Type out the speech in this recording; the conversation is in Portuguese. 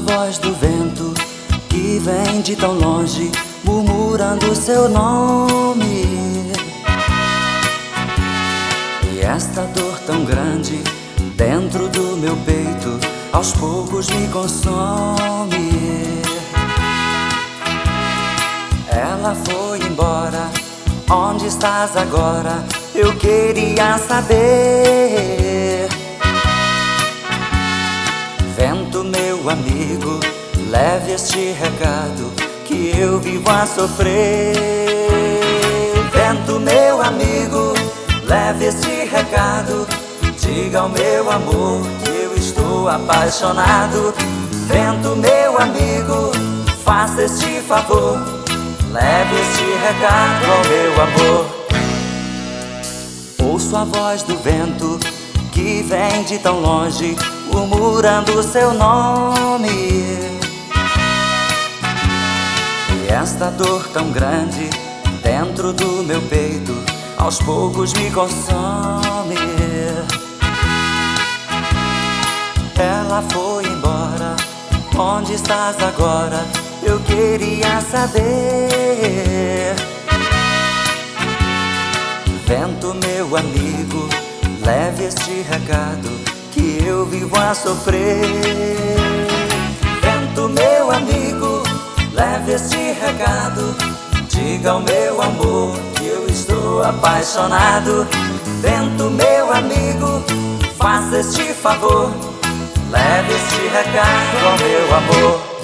voz do vento que vem de tão longe, murmurando seu nome. E esta dor tão grande dentro do meu peito aos poucos me consome. Ela foi embora, onde estás agora? Eu queria saber. Vento, meu amigo, leve este recado que eu vivo a sofrer. Vento, meu amigo, leve este recado, diga ao meu amor que eu estou apaixonado. Vento, meu amigo, faça este favor, leve este recado ao meu amor. Ouço a voz do vento que vem de tão longe, murmurando seu nome. E esta dor tão grande dentro do meu peito aos poucos me consome. Ela foi embora, onde estás agora? Eu queria saber. Vento, meu amigo, leve este recado que eu vivo a sofrer. Vento, meu amigo, leve este recado, diga ao meu amor que eu estou apaixonado. Vento, meu amigo, faça este favor, leve este recado ao meu amor.